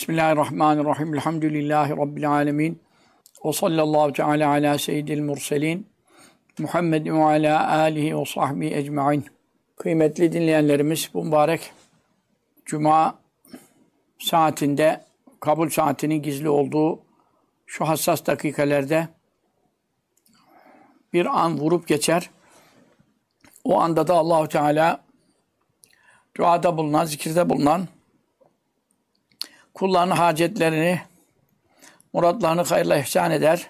Bismillahirrahmanirrahim. Elhamdülillahi Rabbil alemin. Ve sallallahu teala ala seyyidil murselin. Muhammedin ve ala alihi ve sahbihi ecmain. Kıymetli dinleyenlerimiz, bu mübarek Cuma saatinde, kabul saatinin gizli olduğu şu hassas dakikalarda bir an vurup geçer. O anda da Allahu Teala duada bulunan, zikirde bulunan kullarının hacetlerini, muratlarını hayırla ihsan eder.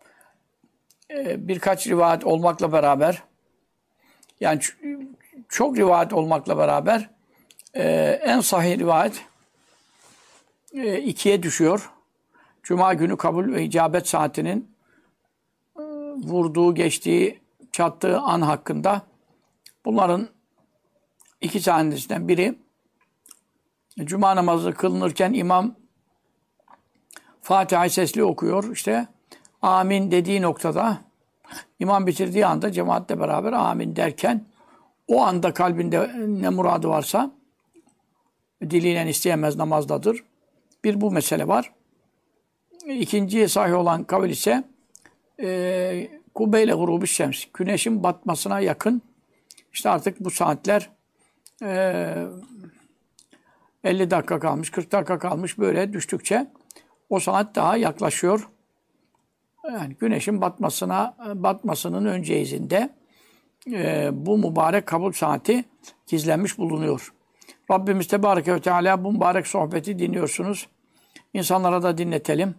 Birkaç rivayet olmakla beraber, yani çok rivayet olmakla beraber en sahih rivayet ikiye düşüyor. Cuma günü kabul ve icabet saatinin vurduğu, geçtiği, çattığı an hakkında bunların iki tanesinden biri, Cuma namazı kılınırken imam Fatiha sesli okuyor. İşte amin dediği noktada imam bitirdiği anda cemaatle beraber amin derken o anda kalbinde ne muradı varsa diliyle isteyemez, namazdadır. Bir bu mesele var. İkinci sahih olan kavil ise kubeyle gurubi şems, güneşin batmasına yakın, işte artık bu saatler 50 dakika kalmış, 40 dakika kalmış, böyle düştükçe o saat daha yaklaşıyor. Yani güneşin batmasının önceizinde bu mübarek kabul saati gizlenmiş bulunuyor. Rabbimiz Tebareke ve Teala bu mübarek sohbeti dinliyorsunuz. İnsanlara da dinletelim.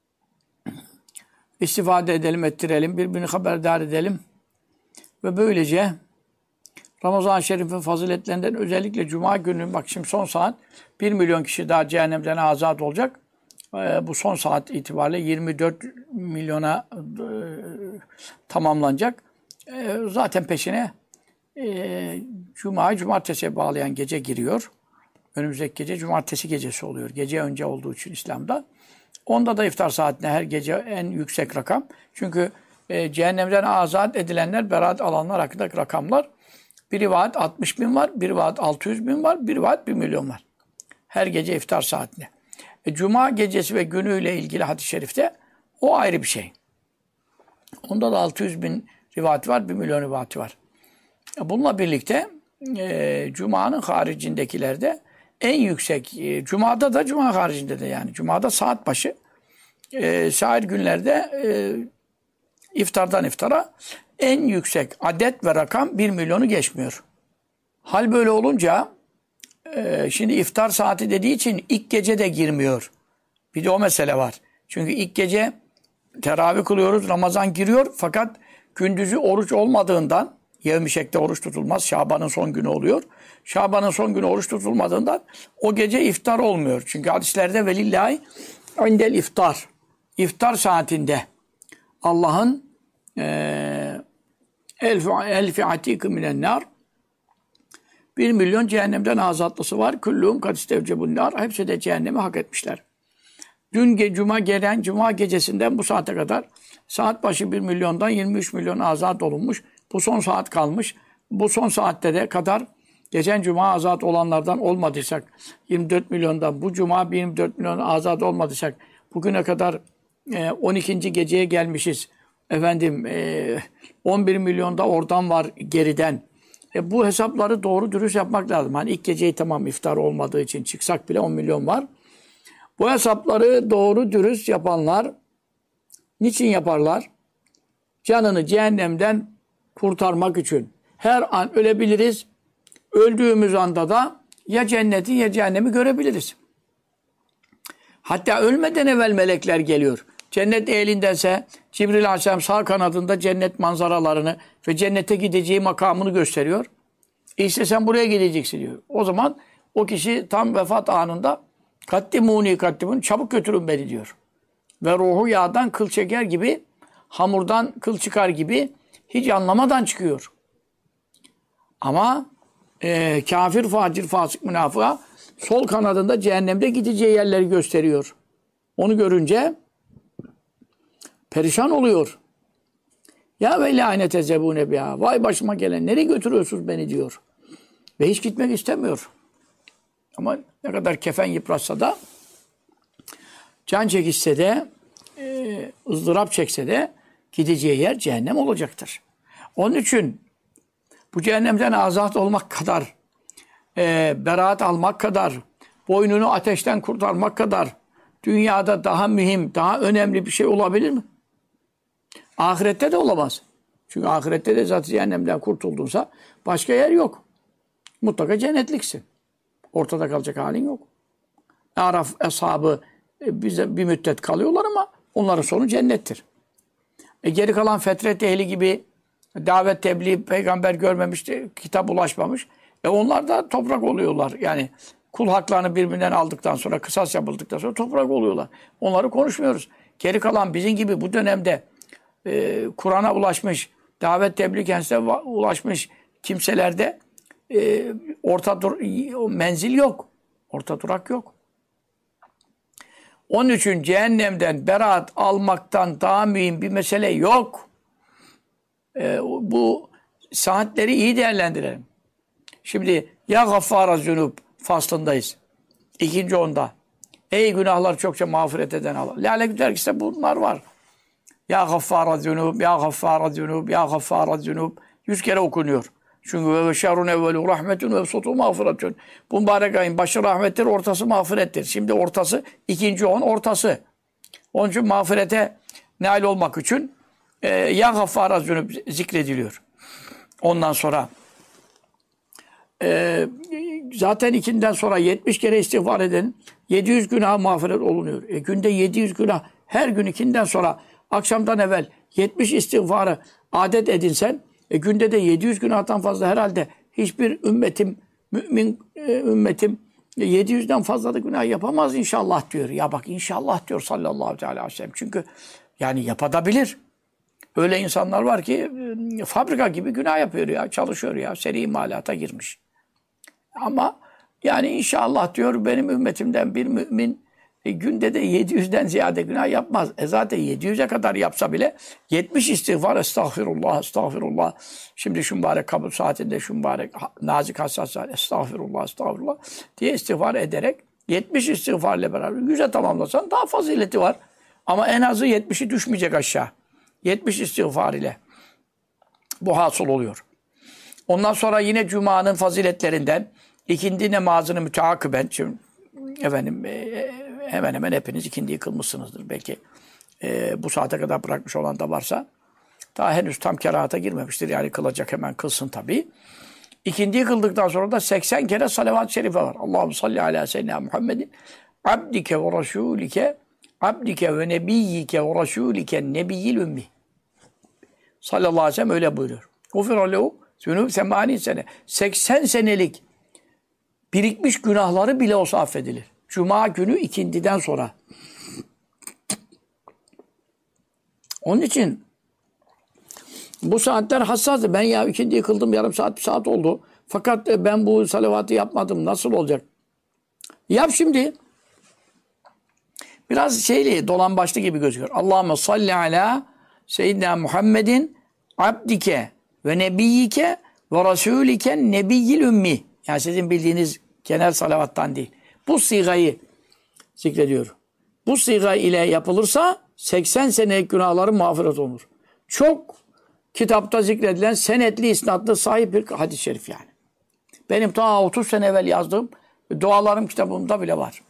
İstifade edelim, ettirelim, birbirini haberdar edelim. Ve böylece Ramazan-ı Şerif'in faziletlerinden özellikle Cuma günü, bak şimdi son saat 1 milyon kişi daha cehennemden azat olacak. Bu son saat itibariyle 24 milyona tamamlanacak. Zaten peşine Cuma'yı cumartesiye bağlayan gece giriyor. Önümüzdeki gece cumartesi gecesi oluyor. Gece önce olduğu için İslam'da. Onda da iftar saatine her gece en yüksek rakam. Çünkü cehennemden azat edilenler, beraat alanlar hakkındaki rakamlar. Bir rivayet 60 bin var, bir rivayet 600 bin var, bir rivayet 1 milyon var. Her gece iftar saatine. Cuma gecesi ve günüyle ilgili hadis-i şerifte o ayrı bir şey. Onda da 600 bin rivayet var, 1 milyon rivayeti var. Bununla birlikte Cuma'nın haricindekilerde en yüksek, Cuma'da da Cuma haricinde de, yani Cuma'da saat başı, sair günlerde iftardan iftara en yüksek adet ve rakam 1 milyonu geçmiyor. Hal böyle olunca şimdi iftar saati dediği için ilk gece de girmiyor. Bir de o mesele var. Çünkü ilk gece teravih kılıyoruz, Ramazan giriyor, fakat gündüzü oruç olmadığından, yevmi şekte oruç tutulmaz, Şaban'ın son günü oluyor. Şaban'ın son günü oruç tutulmadığından o gece iftar olmuyor. Çünkü hadislerde velillahi indel iftar, iftar saatinde Allah'ın elfi atikı minen nar, 1 milyon cehennemden azatlısı var. Küllûhum kad istevcebun nar. Hepsi de cehennemi hak etmişler. Dün Cuma gelen Cuma gecesinden bu saate kadar saat başı 1 milyondan 23 milyon azat olunmuş. Bu son saat kalmış. Bu son saatte de kadar geçen Cuma azat olanlardan olmadıysak, 24 milyondan bu Cuma 24 milyon azat olmadıysak, bugüne kadar 12. geceye gelmişiz. 11 milyonda oradan var geriden. Bu hesapları doğru dürüst yapmak lazım. Hani ilk geceyi tamam iftar olmadığı için çıksak bile 10 milyon var. Bu hesapları doğru dürüst yapanlar niçin yaparlar? Canını cehennemden kurtarmak için. Her an ölebiliriz. Öldüğümüz anda da ya cenneti ya cehennemi görebiliriz. Hatta ölmeden evvel melekler geliyor. Cennet ehlindense Cibril Aleyhisselam sağ kanadında cennet manzaralarını ve cennete gideceği makamını gösteriyor. İşte sen buraya gideceksin diyor. O zaman o kişi tam vefat anında kaddimuni kaddimun, çabuk götürün beni diyor. Ve ruhu yağdan kıl çeker gibi, hamurdan kıl çıkar gibi hiç anlamadan çıkıyor. Ama kafir, facir, fasık, münafığa sol kanadında cehennemde gideceği yerleri gösteriyor. Onu görünce perişan oluyor. Ya ve lâne tezebûne biha. Vay başıma gelen, nereye götürüyorsunuz beni diyor. Ve hiç gitmek istemiyor. Ama ne kadar kefen yıpratsa da can çekişse de, ızdırap çekse de gideceği yer cehennem olacaktır. Onun için bu cehennemden azat olmak kadar, beraat almak kadar, boynunu ateşten kurtarmak kadar dünyada daha mühim, daha önemli bir şey olabilir mi? Ahirette de olamaz. Çünkü ahirette de zaten cehennemden kurtuldunsa başka yer yok. Mutlaka cennetliksin. Ortada kalacak halin yok. Araf ashabı bize bir müddet kalıyorlar ama onların sonu cennettir. Geri kalan fetret ehli gibi davet, tebliğ, peygamber görmemiş, kitap ulaşmamış. Onlar da toprak oluyorlar. Yani kul haklarını birbirinden aldıktan sonra, kısas yapıldıktan sonra toprak oluyorlar. Onları konuşmuyoruz. Geri kalan bizim gibi bu dönemde Kur'an'a ulaşmış, davet, tebliğ kendisine ulaşmış kimselerde menzil yok. Orta durak yok. Onun için cehennemden beraat almaktan daha mühim bir mesele yok. Bu saatleri iyi değerlendirelim. Şimdi ya gaffara zünub faslındayız. 2. onda. Ey günahlar çokça mağfiret eden Allah. Lale dergisi bunlar var. Ya gaffara zünub, ya gaffara zünub, ya gaffara zünub. 100 kere okunuyor. Çünkü ve şerrun evvelu rahmetun ve sotu mağfiretun. Bu mübarek ayın başı rahmettir, ortası mağfirettir. Şimdi ortası, 2. 10 ortası. Onun için mağfirete nail olmak için ya gaffara zünub zikrediliyor. Ondan sonra zaten 2'den sonra 70 kere istiğfar edenin 700 günah mağfiret olunuyor. Günde 700 günah, her gün 2'den sonra akşamdan evvel 70 istiğfarı adet edinsen, günde de 700 günahtan fazla herhalde hiçbir mümin ümmetim 700'den fazla da günah yapamaz inşallah diyor. Ya bak inşallah diyor sallallahu aleyhi ve sellem. Çünkü yani yapabilir. Öyle insanlar var ki fabrika gibi günah yapıyor ya, çalışıyor ya, seri imalata girmiş. Ama yani inşallah diyor benim ümmetimden bir mümin günde de 700'den ziyade günah yapmaz. Zaten 700'e kadar yapsa bile 70 istiğfar, estağfirullah, estağfirullah. Şimdi şu mübarek kabul saatinde şu mübarek nazik hassas saat, estağfirullah, estağfirullah diye istiğfar ederek 70 istiğfarla beraber 100'e tamamlasan daha fazileti var. Ama en azı 70'i düşmeyecek aşağı. 70 istiğfar ile bu hasıl oluyor. Ondan sonra yine Cuma'nın faziletlerinden ikindi namazını müteakiben, şimdi efendim hemen hemen hepiniz ikindiyi kılmışsınızdır. Belki bu saate kadar bırakmış olan da varsa daha henüz tam kerahata girmemiştir. Yani kılacak hemen kılsın tabii. İkindiyi kıldıktan sonra da 80 kere salavat-ı şerife var. Allahümme salli ala seyyidina Muhammedin abdike ve rasulike abdike ve nebiyyike ve rasulike nebiyyil ümmi. Sallallahu aleyhi ve sellem öyle buyuruyor. Ufira lehu zünub 80 sene. 80 senelik birikmiş günahları bile olsa affedilir. Cuma günü ikindiden sonra. Onun için bu saatler hassastır. Ben ya ikindiyi kıldım, yarım saat, bir saat oldu. Fakat ben bu salavatı yapmadım. Nasıl olacak? Yap şimdi. Biraz dolan başlı gibi gözüküyor. Allahümme salli ala seyyidina Muhammedin abdike ve nebiyyike ve rasulike nebiyyil ümmi. Yani sizin bildiğiniz genel salavattan değil. Bu sigayı zikrediyor. Bu siga ile yapılırsa 80 senelik günahların mağfiret olur. Çok kitapta zikredilen senetli, isnatlı sahip bir hadis-i şerif yani. Benim ta 30 sene evvel yazdığım dualarım kitabımda bile var.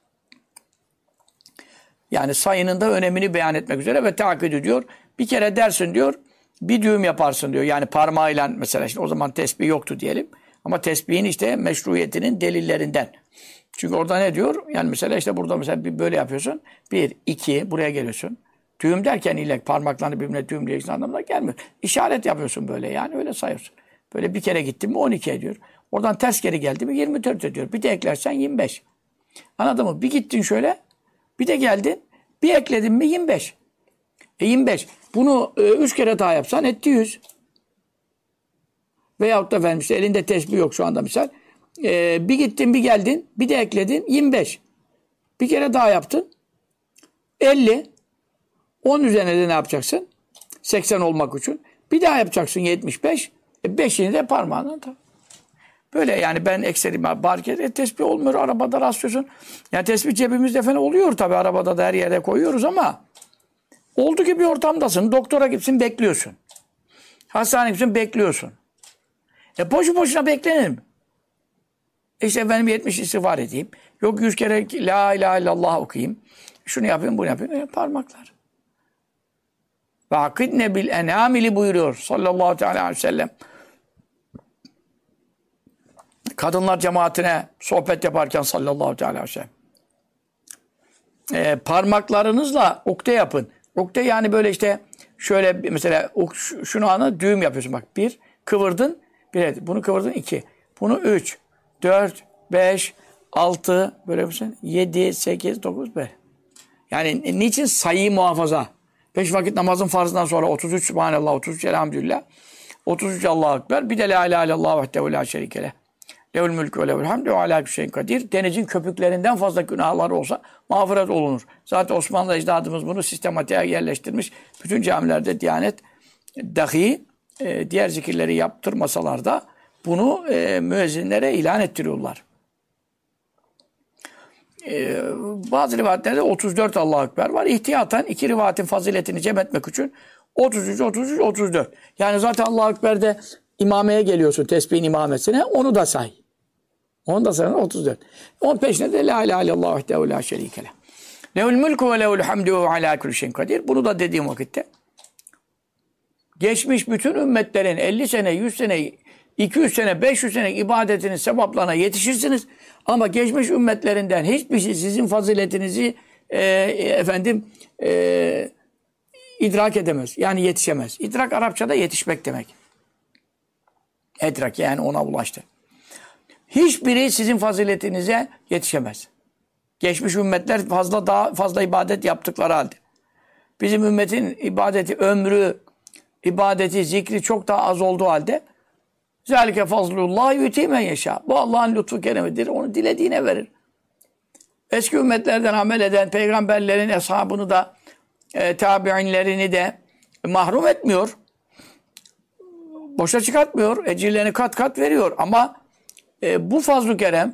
Yani sayının da önemini beyan etmek üzere ve takip ediyor. Bir kere dersin diyor, bir düğüm yaparsın diyor. Yani parmağıyla mesela, işte o zaman tesbih yoktu diyelim. Ama tesbihin işte meşruiyetinin delillerinden. Çünkü orada ne diyor? Yani mesela işte burada mesela böyle yapıyorsun. 1, 2 buraya geliyorsun. Düğüm derken illa parmaklarını birbirine düğümleyeceksin anlamına gelmiyor. İşaret yapıyorsun böyle, yani öyle sayıyorsun. Böyle bir kere gittin mi 12 ediyor. Oradan ters geri geldi mi 24 ediyor. Bir de eklersen 25. Anladın mı? Bir gittin şöyle, bir de geldin, bir ekledin mi 25. 25. Bunu 3 kere daha yapsan etti 100. Veyahut da efendim işte elinde tesbih yok şu anda misal. Bir gittin, bir geldin, bir de ekledin 25. Bir kere daha yaptın 50. 10 üzerine de ne yapacaksın? 80 olmak için. Bir daha yapacaksın 75. 5'ini de parmağına tak. Böyle yani ben ekseri barket tesbih olmuyor, arabada rastlıyorsun. Yani tesbih cebimizde falan oluyor tabii, arabada da her yere koyuyoruz ama oldu ki bir ortamdasın, doktora gitsin bekliyorsun. Hastaneye gitsin bekliyorsun. Boşu boşuna beklenir mi? İşte benim 70 istiğfar edeyim. Yok 100 kere la ilahe illallah okuyayım. Şunu yapayım, bunu yapayım. Parmaklar. Ve akidne bil enamili buyuruyor sallallahu aleyhi ve sellem. Kadınlar cemaatine sohbet yaparken sallallahu aleyhi ve sellem. Parmaklarınızla ukde yapın. Ukde yani böyle işte şöyle mesela şunu anı düğüm yapıyorsun bak. Bir kıvırdın. Bir, bunu kıvırdın 2. Bunu 3, 4, 5, 6 böyle yapıyorsun. 7, 8, 9, 5. Yani niçin sayıyı muhafaza? 5 vakit namazın farzından sonra 33 Subhanallah, 33 Elhamdülillah, 33 Allahu Ekber, bir de La ilahe illallah vahdehu la şerike leh. Lehul mülkü ve lehul hamdü ve alâ külli şeyin kadir. Denizin köpüklerinden fazla günahları olsa mağfiret olunur. Zaten Osmanlı ecdadımız bunu sistematiğe yerleştirmiş. Bütün camilerde Diyanet dahi diğer zikirleri yaptırmasalar da bunu müezzinlere ilan ettiriyorlar. Bazı rivayetlerde 34 Allahu Ekber var. İhtiyaten iki rivayetin faziletini cem etmek için 33, 33, 34. Yani zaten Allahu Ekber'de imameye geliyorsun, tesbihin imamesine, onu da say. Onu da say, 34. Onun peşine de La ilahe illallah vahdehu la şerike leh. Lehul mülkü ve lehul hamdü ve alâ külli şeyin kadir. Bunu da dediğim vakitte geçmiş bütün ümmetlerin 50 sene, 100 sene, 200 sene, 500 sene ibadetinin sevaplarına yetişirsiniz. Ama geçmiş ümmetlerinden hiçbir şey sizin faziletinizi idrak edemez. Yani yetişemez. İdrak Arapçada yetişmek demek. Edrak yani ona ulaştı. Hiçbiri sizin faziletinize yetişemez. Geçmiş ümmetler daha fazla ibadet yaptıkları halde. Bizim ümmetin ibadeti, ömrü, ibadeti, zikri çok daha az olduğu halde zâlike fazlullah yu'tî men yeşâ. Bu Allah'ın lütfu keremidir. Onu dilediğine verir. Eski ümmetlerden amel eden peygamberlerin eshabını da tabi'inlerini de mahrum etmiyor. Boşa çıkartmıyor. Ecirlerini kat kat veriyor. Ama bu fazl-ı kerem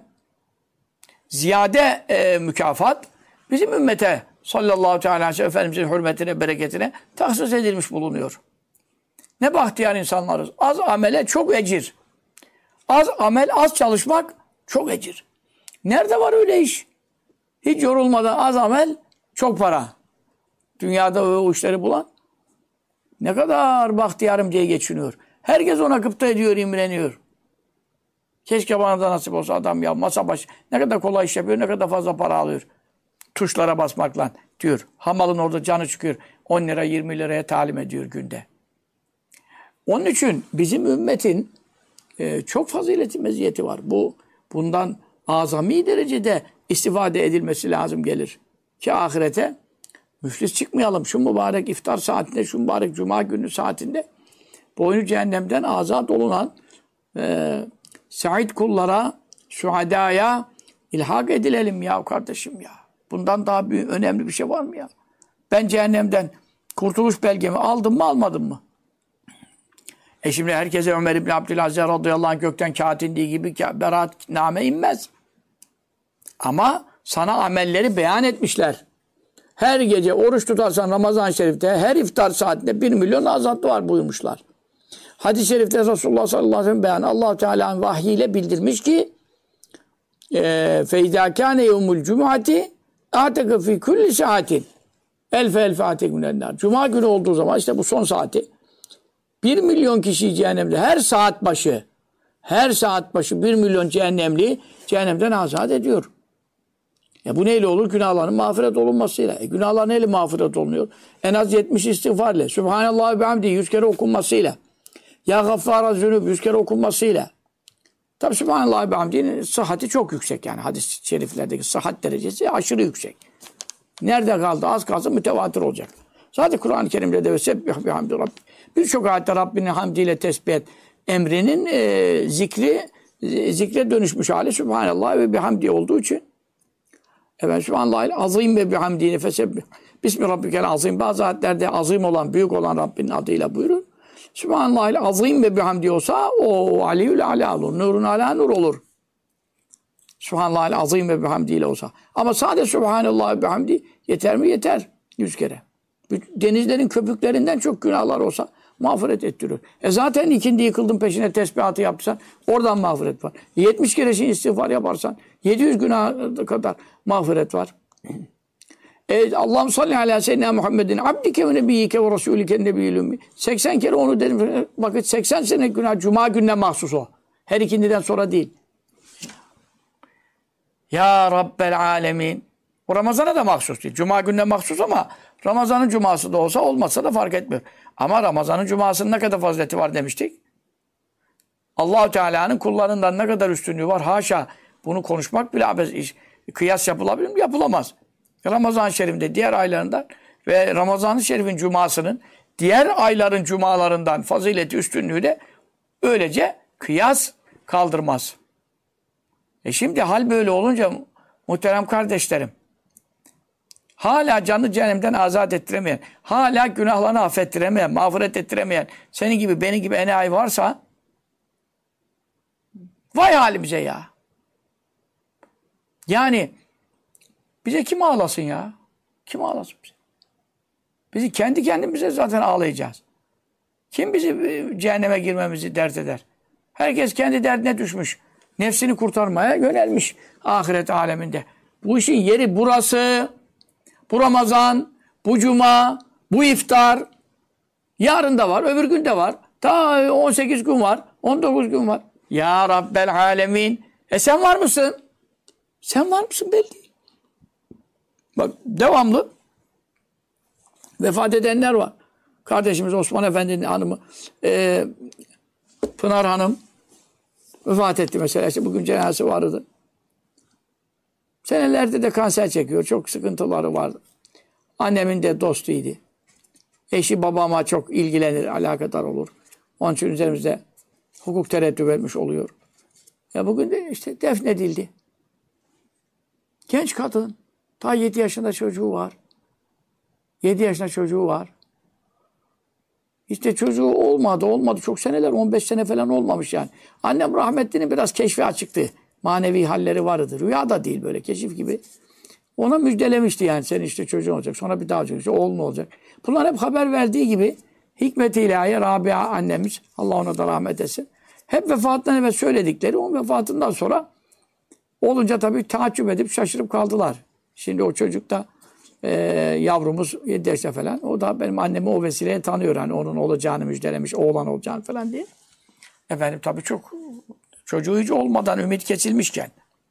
ziyade mükafat bizim ümmete sallallahu aleyhi ve sellem Efendimizin hürmetine, bereketine tahsis edilmiş bulunuyor. Ne bahtiyar insanlarız. Az amele çok ecir. Az amel, az çalışmak çok ecir. Nerede var öyle iş? Hiç yorulmadan az amel, çok para. Dünyada o işleri bulan ne kadar bahtiyarım diye geçiniyor. Herkes ona gıpta ediyor, imreniyor. Keşke bana da nasip olsa adam ya masa başı. Ne kadar kolay iş yapıyor, ne kadar fazla para alıyor. Tuşlara basmakla diyor. Hamalın orada canı çıkıyor. 10 lira 20 liraya talim ediyor günde. Onun için bizim ümmetin çok fazileti, meziyeti var. Bundan azami derecede istifade edilmesi lazım gelir. Ki ahirete müflis çıkmayalım. Şu mübarek iftar saatinde, şu mübarek cuma günü saatinde boynu cehennemden azat olunan said kullara, şuhadaya ilhak edilelim ya kardeşim ya. Bundan daha büyük, önemli bir şey var mı ya? Ben cehennemden kurtuluş belgemi aldım mı almadım mı? Şimdi herkese Ömer İbni Abdülaziz radıyallahu anh gökten kağıt indiği gibi beraatname inmez. Ama sana amelleri beyan etmişler. Her gece oruç tutarsan Ramazan-ı Şerif'te her iftar saatinde 1 milyon azatlı var buyurmuşlar. Hadis-i Şerif'te Resulullah sallallahu aleyhi ve sellem beyan Allah-u Teala'nın vahyiyle bildirmiş ki فَاِذَا كَانَ يَوْمُ الْجُمُعَةِ اَعْتَقَ فِي كُلِّ سَاعَةٍ elfe atek minennar. Cuma günü olduğu zaman işte bu son saati 1 milyon kişi cehennemde her saat başı 1 milyon cehennemden azat ediyor. Bu neyle olur? Günahların mağfiret olunmasıyla. Günahlar neyle mağfiret olunuyor? En az 70 istiğfarla. Sübhanallah ve hamdi 100 kere okunmasıyla. Ya gaffara zünub 100 kere okunmasıyla. Tabi Sübhanallah ve hamdinin sıhhati çok yüksek yani. Hadis-i şeriflerdeki sıhhat derecesi aşırı yüksek. Nerede kaldı? Az kalsa mütevatir olacak. Zaten Kur'an-ı Kerim'de de sebbih bihamdi Rabbi. Birçok ayette Rabbinin hamdiyle tesbih et emrinin zikre dönüşmüş hali Sübhanallah ve bihamdi olduğu için Sübhanallahil azim ve bihamdine fesebbih. Bismi Rabbikel azim. Bazı ayetlerde azim olan, büyük olan Rabbinin adıyla buyurur. Sübhanallahil azim ve bihamdi olsa o aliyyül ala olur. Nurun ala nur olur. Sübhanallahil azim ve bihamdi ile olsa. Ama sadece Sübhanallah ve bihamdi yeter mi? Yeter. 100 kere. Denizlerin köpüklerinden çok günahlar olsa mağfiret ettiriyor. Zaten ikindi yıkıldın peşine tesbihatı yaptıysan oradan mağfiret var. 70 kere istiğfar yaparsan 700 günah kadar mağfiret var. Allah'ım salli ala seyyidina Muhammedin abdike ve nebiyyike ve rasulike nebiyyil ümmi. 80 kere onu dedim. Bakın 80 sene günah cuma gününe mahsus o. Her ikindiden sonra değil. Ya Rabbel alemin. O Ramazan'a da mahsus değil. Cuma gününe mahsus ama Ramazan'ın cuması da olsa olmasa da fark etmiyor. Ama Ramazan'ın cumasının ne kadar fazileti var demiştik. Allah-u Teala'nın kullarından ne kadar üstünlüğü var. Haşa bunu konuşmak bile abes. Kıyas yapılabilir mi? Yapılamaz. Ramazan-ı Şerif'inde diğer aylarından ve Ramazan-ı Şerif'in cumasının diğer ayların cumalarından fazileti üstünlüğü de öylece kıyas kaldırmaz. Şimdi hal böyle olunca muhterem kardeşlerim, hala canı cehennemden azat ettiremeyen, hala günahlarını affettiremeyen, mağfiret ettiremeyen, senin gibi, benim gibi enayi varsa, vay halimize ya. Yani, bize kim ağlasın ya? Kim ağlasın bize? Bizi kendi kendimize zaten ağlayacağız. Kim bizi cehenneme girmemizi dert eder? Herkes kendi derdine düşmüş. Nefsini kurtarmaya yönelmiş ahiret aleminde. Bu işin yeri burası. Bu Ramazan, bu Cuma, bu iftar. Yarın da var, öbür gün de var. Ta 18 gün var, 19 gün var. Ya Rabbel alemin. Sen var mısın? Sen var mısın belli değil. Bak devamlı vefat edenler var. Kardeşimiz Osman Efendi'nin hanımı Pınar Hanım vefat etti mesela. İşte bugün cenazesi vardı. Senelerde de kanser çekiyor. Çok sıkıntıları vardı. Annemin de dostuydu. Eşi babama çok ilgilenir, alakadar olur. Onun için üzerimizde hukuk tereddüt vermiş oluyor. Bugün de işte defnedildi. Genç kadın. Ta 7 yaşında çocuğu var. 7 yaşında çocuğu var. İşte çocuğu olmadı. Çok seneler, 15 sene falan olmamış yani. Annem rahmetlinin biraz keşfi açıktı. Manevi halleri vardı. Rüya da değil böyle keşif gibi. Ona müjdelemişti yani senin işte çocuğun olacak. Sonra bir daha olacak. İşte oğlun olacak. Bunlar hep haber verdiği gibi hikmet-i ilahiye Rabia annemiz, Allah ona da rahmet etsin. Hep vefatından evvel söyledikleri, o vefatından sonra olunca tabii taaccüp edip şaşırıp kaldılar. Şimdi o çocuk da yavrumuz 7 yaşta falan. O da benim annemi o vesileyle tanıyor. Hani onun olacağını müjdelemiş, oğlan olacağını falan diye. Efendim tabii çok çocuğu hiç olmadan ümit kesilmişken.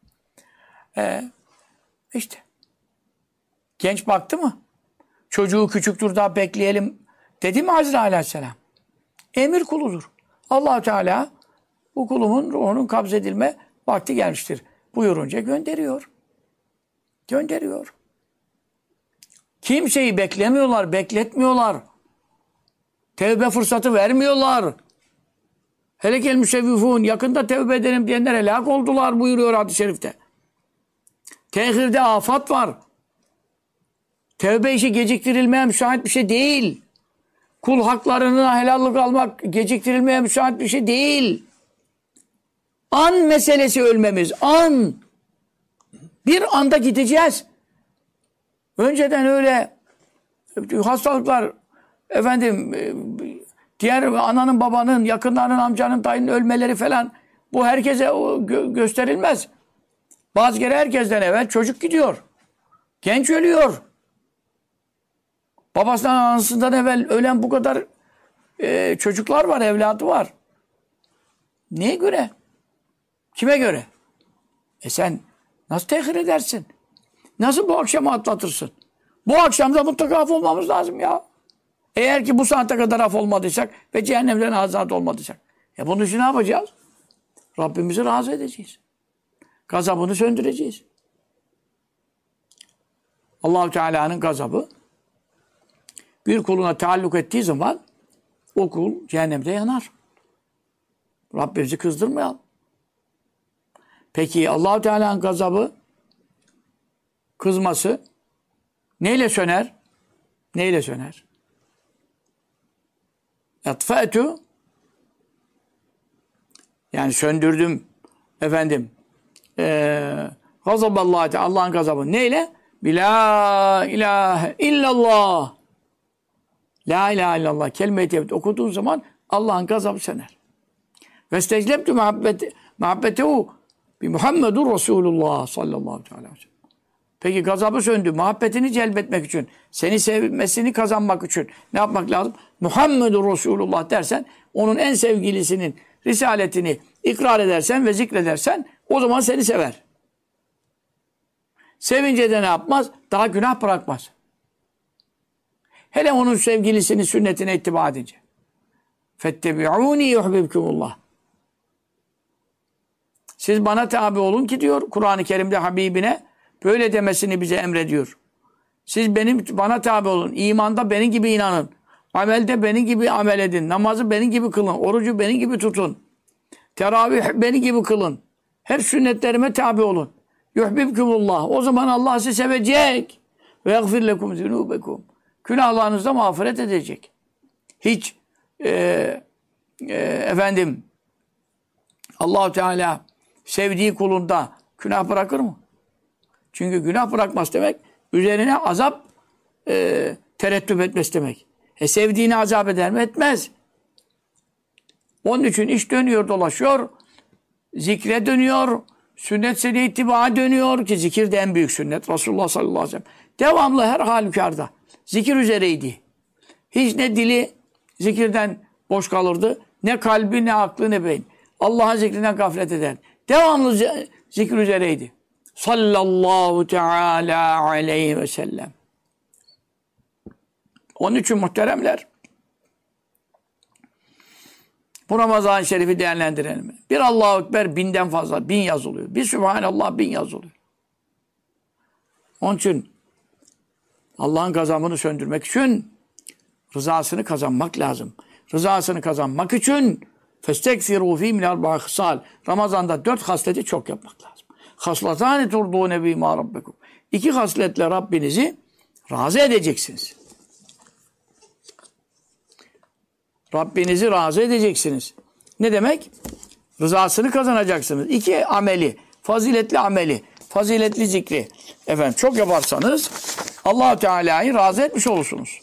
İşte. Genç baktı mı? Çocuğu küçüktür daha bekleyelim dedi mi Azrail Aleyhisselam? Emir kuludur. Allah Teala bu kulumun ruhunun kabzedilme vakti gelmiştir buyurunca gönderiyor. Gönderiyor. Kimseyi beklemiyorlar, bekletmiyorlar. Tevbe fırsatı vermiyorlar. Hele gel müşevvifun, yakında tevbe edelim diyenler helak oldular buyuruyor hadis-i şerifte. Tehirde afat var. Tevbe işi geciktirilmeye müsait bir şey değil. Kul haklarına helallik almak geciktirilmeye müsait bir şey değil. An meselesi ölmemiz. An. Bir anda gideceğiz. Önceden öyle hastalıklar, efendim, diğer ananın, babanın, yakınlarının, amcanın, dayının ölmeleri falan bu herkese gösterilmez. Bazı kere herkesten evvel çocuk gidiyor. Genç ölüyor. Babasından, anasından evvel ölen bu kadar çocuklar var, evladı var. Neye göre? Kime göre? Sen nasıl tehir edersin? Nasıl bu akşamı atlatırsın? Bu akşamda mutlaka af olmamız lazım ya. Eğer ki bu saate kadar af olmadıysak ve cehennemden azat olmadıysak. Bunun için ne yapacağız? Rabbimizi razı edeceğiz. Gazabını söndüreceğiz. Allah-u Teala'nın gazabı bir kuluna taalluk ettiği zaman o kul cehennemde yanar. Rabbimizi kızdırmayalım. Peki Allah-u Teala'nın gazabı, kızması neyle söner? Neyle söner? etfetu yani söndürdüm efendim gazaballahi Allah'ın gazabı. Neyle? La ilahe illallah. La ilahe illallah kelime-i tevhid okuduğun zaman Allah'ın gazabı söner. Ve steclebtu muhabbetehu bi Muhammedur Resulullah sallallahu aleyhi ve sellem. Peki gazabı söndü. Muhabbetini celbetmek için, seni sevmesini kazanmak için ne yapmak lazım? Muhammedur Resulullah dersen, onun en sevgilisinin risaletini ikrar edersen ve zikredersen o zaman seni sever. Sevince de ne yapmaz? Daha günah bırakmaz. Hele onun sevgilisinin sünnetine ittiba edince. Fettebi'uni yuhbibkumullah. Siz bana tabi olun ki diyor Kur'an-ı Kerim'de Habibine böyle demesini bize emrediyor. Siz bana tabi olun. İmanda benim gibi inanın. Amelde benim gibi amel edin. Namazı benim gibi kılın. Orucu benim gibi tutun. Teravih benim gibi kılın. Hep sünnetlerime tabi olun. Yuhbibkumullah. O zaman Allah sizi sevecek. Ve yagfir lekum zunubekum. Günahlarınızda mağfiret edecek. Hiç efendim Allah-u Teala sevdiği kulunda günah bırakır mı? Çünkü günah bırakmaz demek üzerine azap terettüp etmesi demek. Sevdiğini azap eder mi? Etmez. Onun için iş dönüyor dolaşıyor. Zikre dönüyor. Sünnet seni itibaa dönüyor ki zikir de en büyük sünnet. Resulullah sallallahu aleyhi ve sellem devamlı her halükarda zikir üzereydi. Hiç ne dili zikirden boş kalırdı. Ne kalbi, ne aklı, ne beyin. Allah'ın zikrinden gaflet eder. Devamlı zikir üzereydi. Sallallahu teala aleyhi ve sellem. Onun için muhteremler, bu Ramazan-ı Şerif'i değerlendirelim. Bir Allahu Ekber 1000'den fazla, 1000 yazılıyor. Bir Sübhanallah 1000 yazılıyor. Onun için Allah'ın gazabını söndürmek için rızasını kazanmak lazım. Rızasını kazanmak için festekfirû fî min arba'a hısal. Ramazan'da 4 hasleti çok yapmak lazım. Haslatâne turdûne bîmâ rabbekum. 2 hasletle Rabbinizi razı edeceksiniz. Rabbinizi razı edeceksiniz. Ne demek? Rızasını kazanacaksınız. 2 ameli, faziletli ameli, faziletli zikri efendim çok yaparsanız Allah-u Teala'yı razı etmiş olursunuz.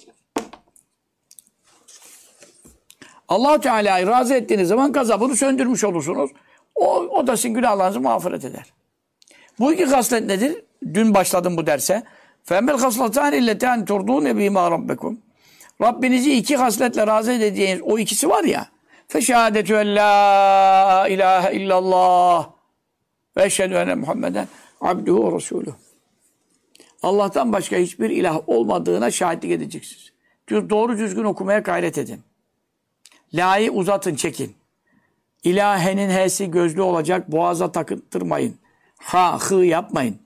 Allah-u Teala'yı razı ettiğiniz zaman gazabını söndürmüş olursunuz. O da sizin günahlarınızı mağfiret eder. Bu 2 haslet nedir? Dün başladım bu derse. فَاَمَّ الْخَصْلَتَانِ اِلَّتَانِ تُرْضُونَ بِهِمَا رَبَّكُمْ Rabbinizi 2 hasletle razı edeceğiniz o ikisi var ya. فَشَهَادَةُ اَنْ لَا اِلَٰهَ اِلَّا اللّٰهِ وَاَشْهَدُ اَنَّ مُحَمَّدًا عَبْدُهُ وَرَسُولُهُ Allah'tan başka hiçbir ilah olmadığına şahitlik edeceksiniz. Doğru düzgün okumaya gayret edin. La'yı uzatın, çekin. İlahenin h'si gözlü olacak, boğaza takıntırmayın. Ha, hı yapmayın.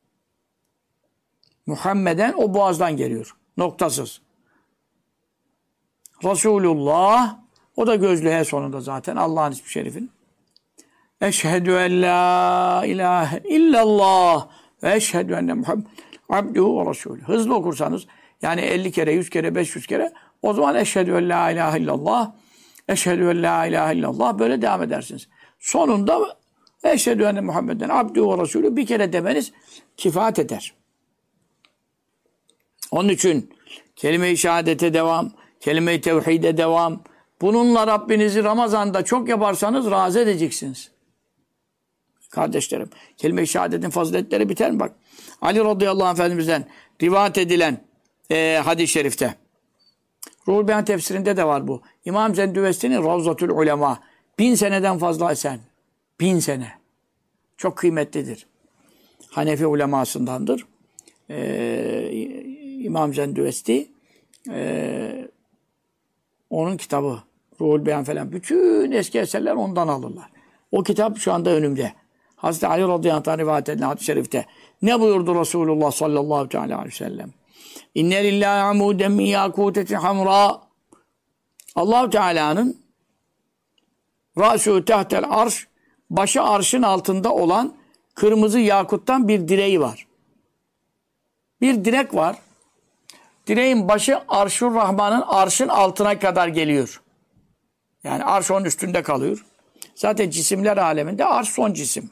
Muhammeden o boğazdan geliyor. Noktasız. Resulullah, o da gözlü he sonunda zaten. Allah'ın ismi şerifin. Eşhedü en la ilahe illallah ve eşhedü enne Muhammed abduhu ve resulü. Hızlı okursanız, yani 50 kere, 100 kere, 500 kere, o zaman eşhedü en la ilahe illallah, eşhedü en la ilahe illallah böyle devam edersiniz. Sonunda eşhedü enne Muhammeden abduhu ve resulü bir kere demeniz kifayet eder. Onun için kelime-i şehadete devam, kelime-i tevhide devam. Bununla Rabbinizi Ramazan'da çok yaparsanız razı edeceksiniz. Kardeşlerim, kelime-i şehadetin faziletleri biter mi? Bak, Ali radıyallahu anh Efendimiz'den rivayet edilen hadis-i şerifte. Ruhul Beyan tefsirinde de var bu. İmam Zendüvesti'nin Ravzatül Ulema. 1000 seneden fazla eser. 1000 sene. Çok kıymetlidir. Hanefi ulemasındandır. İmam Zendüvesti onun kitabı Ruhul Beyan falan. Bütün eski eserler ondan alırlar. O kitap şu anda önümde. Hazreti Ali radıyallahu anh rivayet edilen hadis-i şerifte ne buyurdu Resulullah sallallahu aleyhi ve sellem? İnne lillahi amuden min yakutetin hamra. Allah-u Teala'nın Râsû tehtel arş, başı arşın altında olan kırmızı yakuttan bir direği var. Bir direk var. Direğin başı Arşur Rahman'ın arşın altına kadar geliyor. Yani arş onun üstünde kalıyor. Zaten cisimler aleminde arş son cisim.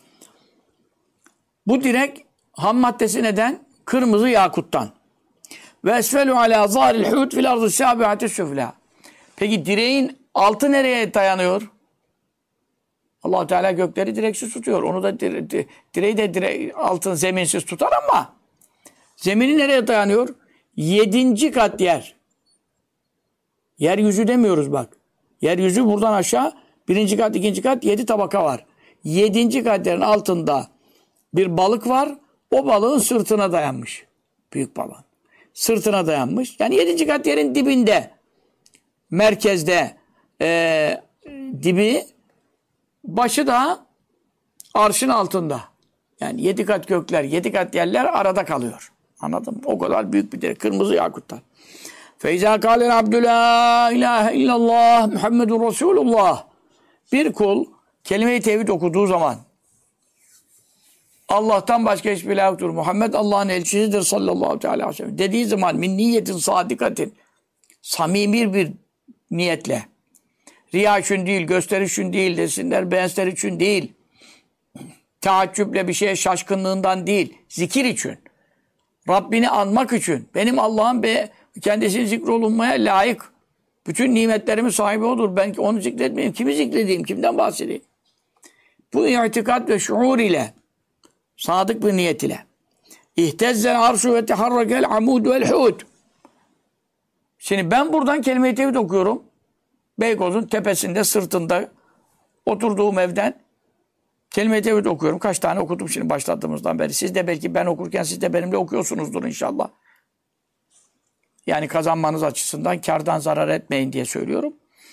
Bu direk ham maddesi neden? Kırmızı yakuttan. Ve esfelu ala zâril hûd fil ardı sâbihati süflâ. Peki direğin altı nereye dayanıyor? Allah Teala gökleri direksiz tutuyor. Onu da direği de altın zeminsiz tutar ama zemini nereye dayanıyor? 7. kat yer. Yeryüzü demiyoruz bak. Yeryüzü buradan aşağı 1. kat, 2. kat 7 tabaka var. 7. kat yerin altında bir balık var. O balığın sırtına dayanmış. Büyük balığın. Sırtına dayanmış. Yani 7. kat yerin dibinde. Merkezde dibi, başı da arşın altında. Yani 7 kat gökler, 7 kat yerler arada kalıyor. Anladın mı? O kadar büyük bir direk. Kırmızı yakuttan. Feyza kâlen abdü la ilahe illallah Muhammedun Resulullah. Bir kul kelime-i tevhid okuduğu zaman Allah'tan başka hiçbir ilah yoktur. Muhammed Allah'ın elçisidir sallallahu aleyhi ve sellem. Dediği zaman min niyetin sadikatin, samimi bir niyetle, riya için değil, gösteriş için değil, desinler beğensinler için değil, taaccüple bir şeye şaşkınlığından değil, zikir için, Rabbini anmak için, benim Allah'ım kendisini zikrolunmaya layık, bütün nimetlerimin sahibi odur, ben onu zikretmeyeyim, kimi zikredeyim, kimden bahsedeyim? Bu i'tikat ve şuur ile, sadık bir niyet ile, İhtezzel arşu ve teharrakel amud vel hud. Şimdi ben buradan kelime-i tevhid okuyorum. Beykoz'un tepesinde, sırtında oturduğum evden kelime-i tevhid okuyorum. Kaç tane okudum şimdi başladığımızdan beri. Siz de belki ben okurken siz de benimle okuyorsunuzdur inşallah. Yani kazanmanız açısından kârdan zarar etmeyin diye söylüyorum.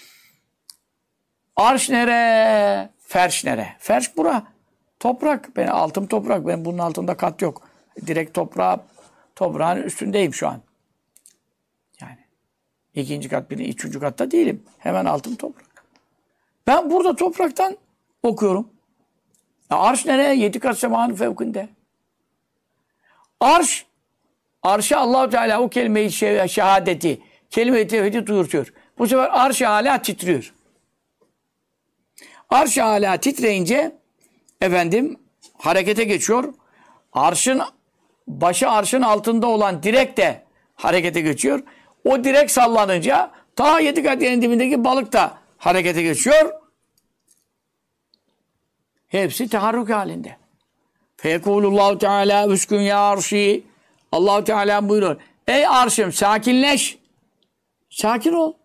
Arş nere? Ferş nere? Ferş bura. Toprak. Benim altım toprak. Benim bunun altında kat yok. Direkt toprağın üstündeyim şu an. Yani 2. kat, 3. katta değilim. Hemen altım toprak. Ben burada topraktan okuyorum. Arş nereye? 7 kat semanın fevkinde. Arş'a Allah-u Teala o kelime-i şehadeti, kelime-i tevhidi duyurtuyor. Bu sefer arş-ı âlâ titriyor. Arş-ı âlâ titreyince harekete geçiyor. Başı arşın altında olan direk de harekete geçiyor. O direk sallanınca ta 7 kat yerin dibindeki balık da harekete geçiyor. Hepsi teharrük halinde. Feyekulullahu Teala üskün ya arşi. Allah-u Teala buyuruyor. Ey arşım sakinleş. Sakin ol.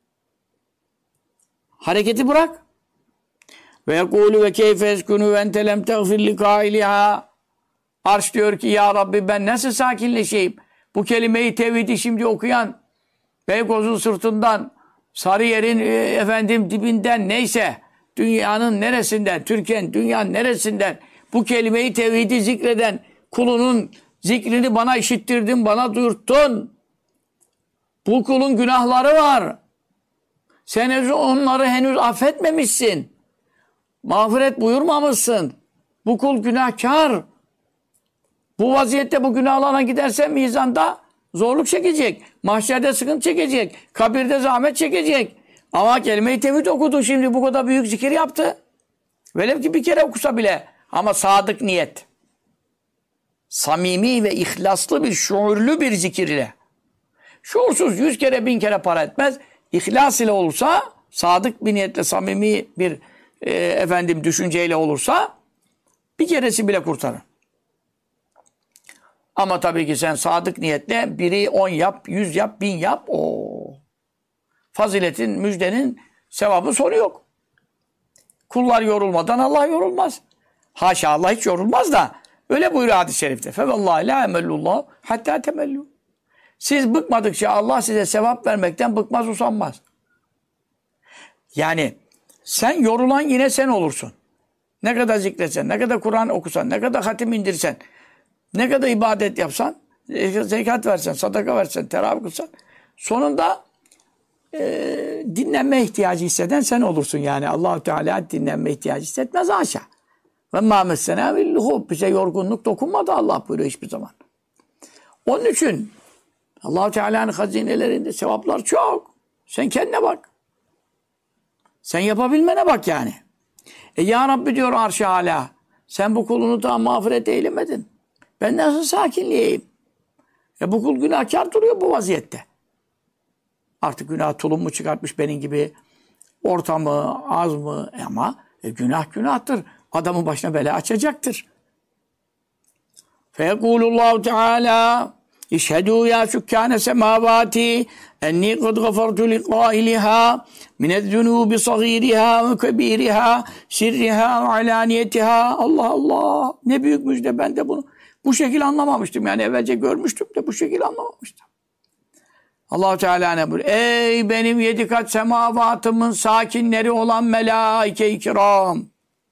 Hareketi bırak. Ve yekulu ve keyfe eskunu ve ente lem teğfir li kailiha. Arş diyor ki ya Rabbi ben nasıl sakinleşeyim? Bu kelimeyi şimdi okuyan Beykoz'un sırtından, Sarıyer'in dibinden neyse dünyanın neresinden, Türkiye'nin dünyanın neresinden bu kelimeyi tevhidi zikreden kulunun zikrini bana işittirdin, bana duyurttun. Bu kulun günahları var. Sen onları henüz affetmemişsin. Mağfiret buyurmamışsın. Bu kul günahkar. Bu vaziyette bu günahlarına giderse mizanda zorluk çekecek. Mahşerde sıkıntı çekecek. Kabirde zahmet çekecek. Ama kelime-i tevhid okudu şimdi bu kadar büyük zikir yaptı. Velev ki bir kere okusa bile. Ama sadık niyet. Samimi ve ihlaslı bir, şuurlu bir zikir ile. Şuursuz 100 kere 1000 kere para etmez. İhlas ile olursa, sadık bir niyetle, samimi bir düşünceyle olursa bir keresi bile kurtarır. Ama tabii ki sen sadık niyetle biri 10 yap, 100 yap, 1000 yap. Faziletin, müjdenin sevabı sonu yok. Kullar yorulmadan Allah yorulmaz. Haşa Allah hiç yorulmaz da öyle buyuruyor hadis-i şerifte. Fevallahi la emellullah hatta temellu. Siz bıkmadıkça Allah size sevap vermekten bıkmaz, usanmaz. Yani sen yorulan yine sen olursun. Ne kadar zikretsen, ne kadar Kur'an okusan, ne kadar hatim indirsen, ne kadar ibadet yapsan, zekat versen, sadaka versen, teravih kılsan, sonunda dinlenme ihtiyacı hisseden sen olursun yani. Allah-u Teala dinlenme ihtiyacı hissetmez haşa. Ve mâ messenâ villuhub. Bize yorgunluk dokunmadı Allah buyuruyor hiçbir zaman. Onun için Allah-u Teala'nın hazinelerinde sevaplar çok. Sen kendine bak. Sen yapabilmene bak yani. Ya Rabbi diyor arş-ı âlâ. Sen bu kulunu daha mağfiret eylemedin. Ben nasıl sakinleyeyim? Bu kul günahkar duruyor bu vaziyette. Artık günah tulum mu çıkartmış benim gibi? Orta mı, az mı? Ama günah günahtır. Adamın başına bela açacaktır. Feyekulullahu Teala İşhedû ya sükkâne semâvâti enni kad gafartu liqâiliha minezzunûbi sagîriha ve kebîriha sirriha ve alâniyetiha. Allah Allah! Ne büyük müjde, ben de bunu bu şekilde anlamamıştım. Yani evvelce görmüştüm de bu şekilde anlamamıştım. Allah-u Teala ne buyuruyor? Ey benim 7 kat semavatımın sakinleri olan melaike-i kiram!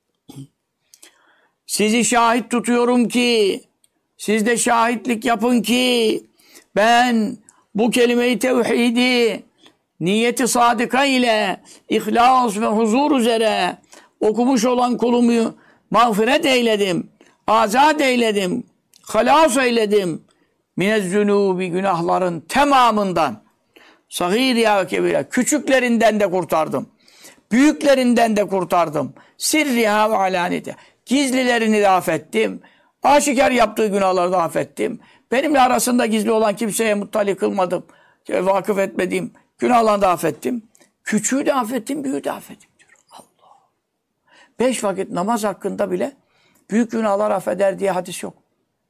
Sizi şahit tutuyorum ki, siz de şahitlik yapın ki, ben bu kelime-i tevhidi, niyeti sadıka ile, ihlas ve huzur üzere okumuş olan kulumu mağfiret eyledim, azat eyledim, halas eyledim. Minezzünûbi günahların tamamından, sagîriya ve kebîriya, küçüklerinden de kurtardım, büyüklerinden de kurtardım, sirriha ve alâniyetiha, gizlilerini de affettim, aşikar yaptığı günahları da affettim, benimle arasında gizli olan kimseye muttali kılmadım, vakıf etmediğim günahlarını da affettim, küçüğü de affettim, büyüğü de affettim diyor. Allah! 5 vakit namaz hakkında bile büyük günahlar affeder diye hadis yok.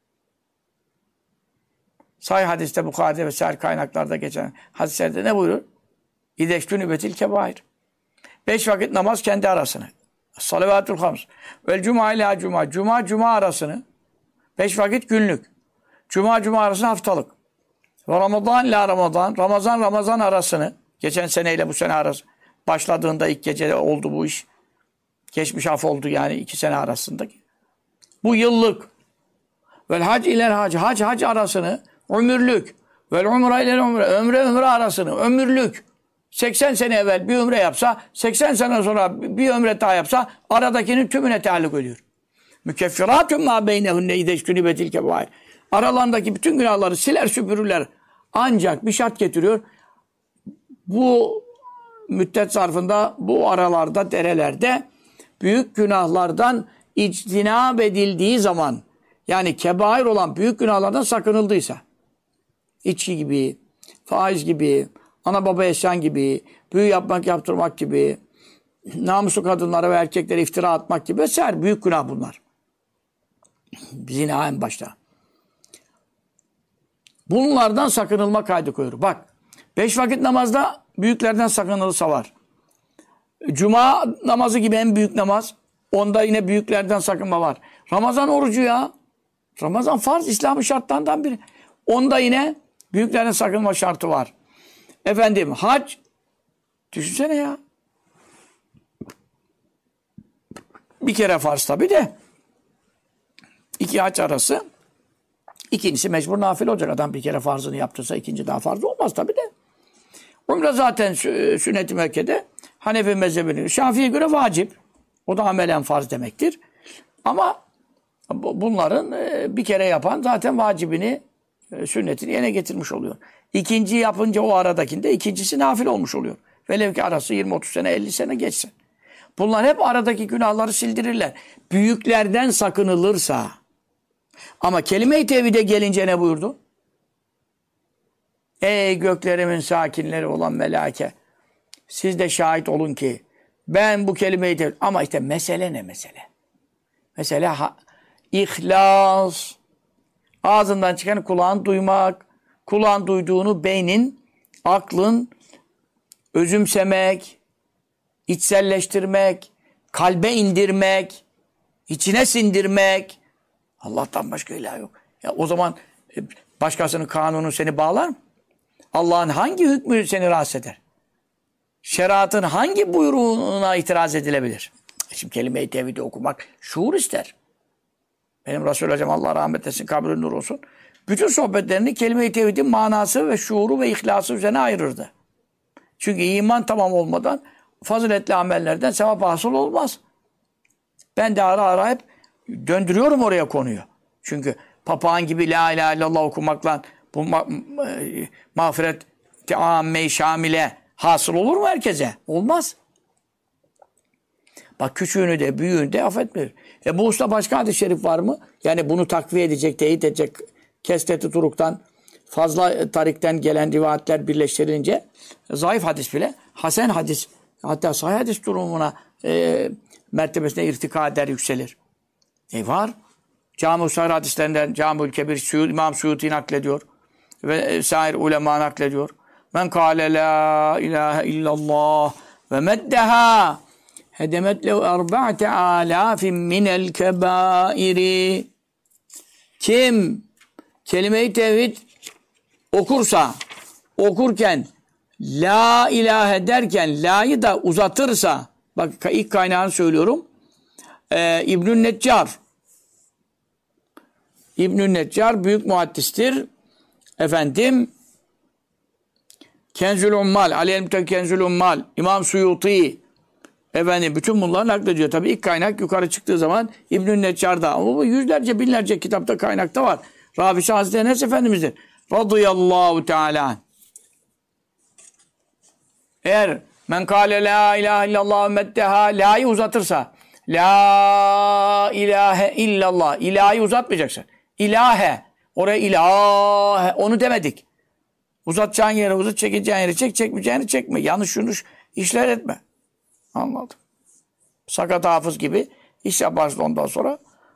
Sahih hadiste, Bukhari'de ve sair kaynaklarda geçen hadislerde ne buyurur? İdeştünü betil kebair. 5 vakit namaz kendi arasını. Salavatul hams. Vel cuma ila cuma. Cuma arasını. 5 vakit günlük. Cuma arasını haftalık. Ve Ramazan ila Ramazan. Ramazan arasını. Geçen seneyle bu sene arası. Başladığında ilk gece oldu bu iş. Geçmiş af oldu yani 2 sene arasındaki. Bu yıllık. Vel hac ile hac arasını. Ömürlük. Vel umre ile ömre arasını. Ömürlük. 80 sene evvel bir ömre yapsa, 80 sene sonra bir ömre daha yapsa aradakinin tümüne taalluk ediyor. Mükeffiratun ma beynehunne ideştünübetil kebair. Aralarındaki bütün günahları siler süpürürler. Ancak bir şart getiriyor. Bu müddet zarfında, bu aralarda, derelerde büyük günahlardan ictinab edildiği zaman, yani kebair olan büyük günahlardan sakınıldıysa, içki gibi, faiz gibi, ana baba isyan gibi, büyü yapmak, yaptırmak gibi, namuslu kadınlara ve erkeklere iftira atmak gibi vesaire büyük günah bunlar. Zina en başta. Bunlardan sakınılma kaydı koyuyor. Bak, 5 vakit namazda büyüklerden sakınılırsa var. Cuma namazı gibi en büyük namaz, onda yine büyüklerden sakınma var. Ramazan orucu ya. Ramazan farz, İslam'ın şartlarından biri. Onda yine büyüklerden sakınma şartı var. Efendim, hac, düşünsene ya. Bir kere farz tabi de. 2 hac arası. İkincisi mecbur nafile olacak. Adam bir kere farzını yaptırsa ikinci daha farz olmaz tabi de. Umre zaten sünnet-i müekkede. Hanefi mezhebinin. Şafii'ye göre vacip. O da amelen farz demektir. Ama bunların bir kere yapan zaten vacibini, sünnetini yerine getirmiş oluyor. İkinci yapınca o aradakinde ikincisi nafile olmuş oluyor. Velev ki arası 20-30 sene, 50 sene geçsin. Bunlar hep aradaki günahları sildirirler. Büyüklerden sakınılırsa. Ama kelime-i tevhide gelince ne buyurdu? Ey göklerimin sakinleri olan meleke, siz de şahit olun ki ben bu kelime-i tevhid... Ama işte mesele ne mesele? Mesele ihlas. Ağzından çıkan kulağın duymak. Kulağın duyduğunu beynin, aklın özümsemek, içselleştirmek, kalbe indirmek, içine sindirmek. Allah'tan başka ilah yok. Ya o zaman başkasının kanunu seni bağlar mı? Allah'ın hangi hükmü seni rahatsız eder? Şeriatın hangi buyruğuna itiraz edilebilir? Şimdi kelime-i tevhidi okumak şuur ister. Benim Resul Hocam Allah rahmet etsin, kabri nur olsun. Bütün sohbetlerini kelime-i tevhidin manası ve şuuru ve ihlası üzerine ayırırdı. Çünkü iman tamam olmadan faziletli amellerden sevap hasıl olmaz. Ben de ara ara hep döndürüyorum oraya konuyu. Çünkü papağan gibi la ilahe illallah okumakla bu mağfiret-i âmme-i şamile hasıl olur mu herkese? Olmaz. Bak küçüğünü de büyüğünü de affetmiyor. Bu usta başka hadis-i şerif var mı? Yani bunu takviye edecek, teyit edecek kesreti turuktan fazla tarikten gelen rivayetler birleştirilince zayıf hadis bile hasen hadis hatta sahih hadis durumuna mertebesine irtika eder, yükselir. Var. Cami-ül Sahih hadislerinden Cami-ül Kebir İmam Suyuti naklediyor ve sair ulema naklediyor. Men kâle la ilahe illallah ve meddeha hedemet lev erba'te alâfin minel kebâiri. Kim kelime-i tevhid okurken la ilahe derken la'yı da uzatırsa, bak ilk kaynağını söylüyorum. İbn-i Neccar. İbn-i Neccar büyük muhaddistir. Efendim Kenzül Ummal, Aleyhim'te Kenzül Ummal, İmam Suyuti, efendim bütün bunları naklediyor. Tabii ilk kaynak yukarı çıktığı zaman İbn-i Neccar'da. Ama bu yüzlerce binlerce kitapta kaynakta var. Rafisi Hazreti Enes Efendimiz'dir. Radıyallahu Teala. Eğer men kâle la ilahe illallah meddeha la'yı uzatırsa la ilahe illallah ilahı uzatmayacaksın. İlahe. Oraya ilahe. Onu demedik. Uzatacağın yere uzat, çekeceğin yere çek, çekmeyeceğin yere çekme. Yanlış yanlış işler etme. Anladım. Sakat hafız gibi iş yaparsın ondan sonra.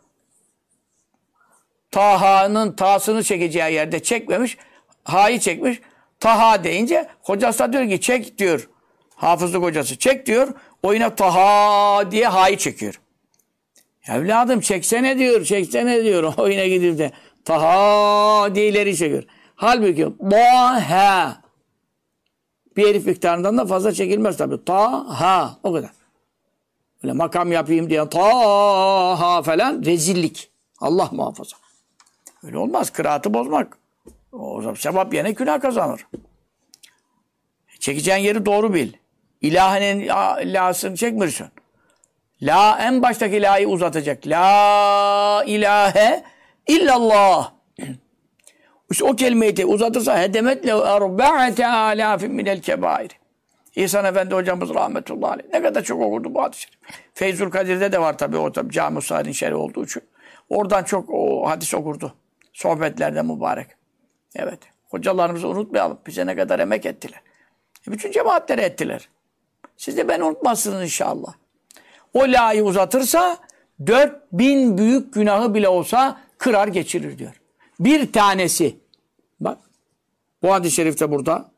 Taha'nın ta'sını çekeceği yerde çekmemiş. Ha'yı çekmiş. Taha deyince hocası da diyor ki çek diyor. Hafızlık hocası çek diyor. O yine Taha diye Ha'yı çekiyor. Evladım çeksene diyor. Çeksene diyor. O yine gidip de Taha diye ileri çekiyor. Halbuki Taha bir elif miktarından da fazla çekilmez tabii. Taha o kadar. Öyle makam yapayım diye Taha falan rezillik. Allah muhafaza. Öyle olmaz. Kıraatı bozmak. O zaman sevap yerine günah kazanır. Çekeceğin yeri doğru bil. İlahinin la'sını çekmiyorsun. La en baştaki la'yı uzatacak. La ilahe illallah. İşte o kelimeyi de uzatırsa hedemetle erba'ate alâfin minel kebair. İhsan Efendi hocamız rahmetullahi aleyh. Ne kadar çok okurdu bu hadis-i şerif. Feyzül Kadir'de de var tabii o tabii Cami-ül Sahih'in şerhi olduğu için. Oradan çok o hadis okurdu. Sohbetlerde mübarek. Evet. Hocalarımızı unutmayalım. Bize ne kadar emek ettiler. Bütün cemaatlere ettiler. Siz de beni unutmazsınız inşallah. O la'yı uzatırsa 4000 büyük günahı bile olsa kırar geçirir diyor. Bir tanesi. Bak. Bu hadis-i şerifte burada.